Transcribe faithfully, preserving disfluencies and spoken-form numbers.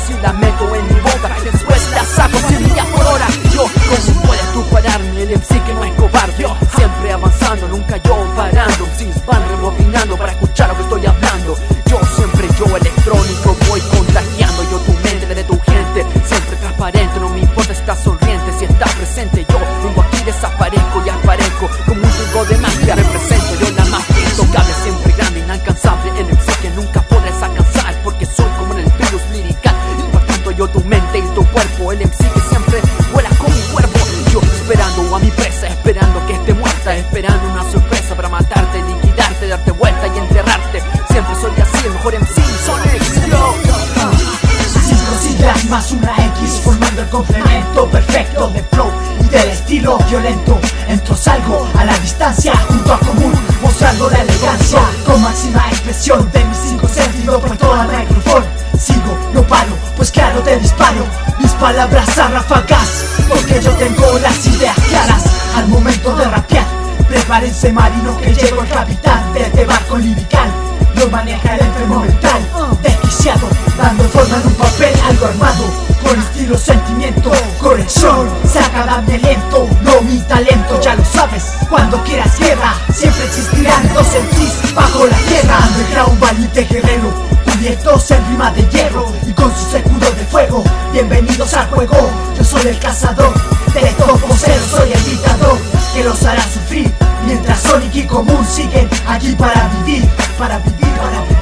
y las meto en mi boca, después las saco cien millas por hora. Yo, ¿cómo puedes tú pararme? El M C que no es cobarde, siempre avanzando, nunca yo parando. M Cs van rebobinando para escuchar lo que estoy hablando. Yo siempre yo electrónico voy contagiando yo tu mente de tu gente, siempre transparente, no me importa si estás sonriente, si estás presente. Yo vengo aquí, desaparezco y aparezco como un truco de magia. Represento yo la magia intocable, siempre grande, inalcanzable, el M C que nunca podrás alcanzar, porque soy como en el virus lirical, impactando yo tu mente y tu cuerpo. El M C que siempre vuela con mi cuerpo, yo esperando a mi presa, esperando que esté muerta, esperando una sorpresa para matarte, liquidarte, darte vuelta y enterrarte. Siempre soy así, el mejor M C, son X, yo. Cinco siglas más una X formando el complemento perfecto de flow y del estilo violento. Entro, salgo a la distancia junto a común, mostrando la elegancia con máxima expresión de mis cinco sentidos por todo el micrófono. Sigo, no paro, pues claro te disparo mis palabras a ráfagas, porque yo tengo las ideas claras al momento de rapear. Prepárense marinos que llegó el capitán de este barco lirical. Lo maneja el enfermo mental, desquiciado, dando forma en un papel algo armado, con estilo, sentimiento, corrección, saca dame aliento, no mi talento, ya lo sabes. Cuando quieras guerra, siempre existirán dos M Cs bajo la tierra. Underground, valiente guerrero, cubiertos en rima de hierro y con sus escudos de fuego. Bienvenidos al juego, yo soy el cazador de estos voceros, soy el dictador que los hará sufrir, mientras Sonic y Común siguen aquí para vivir, para vivir, para vivir.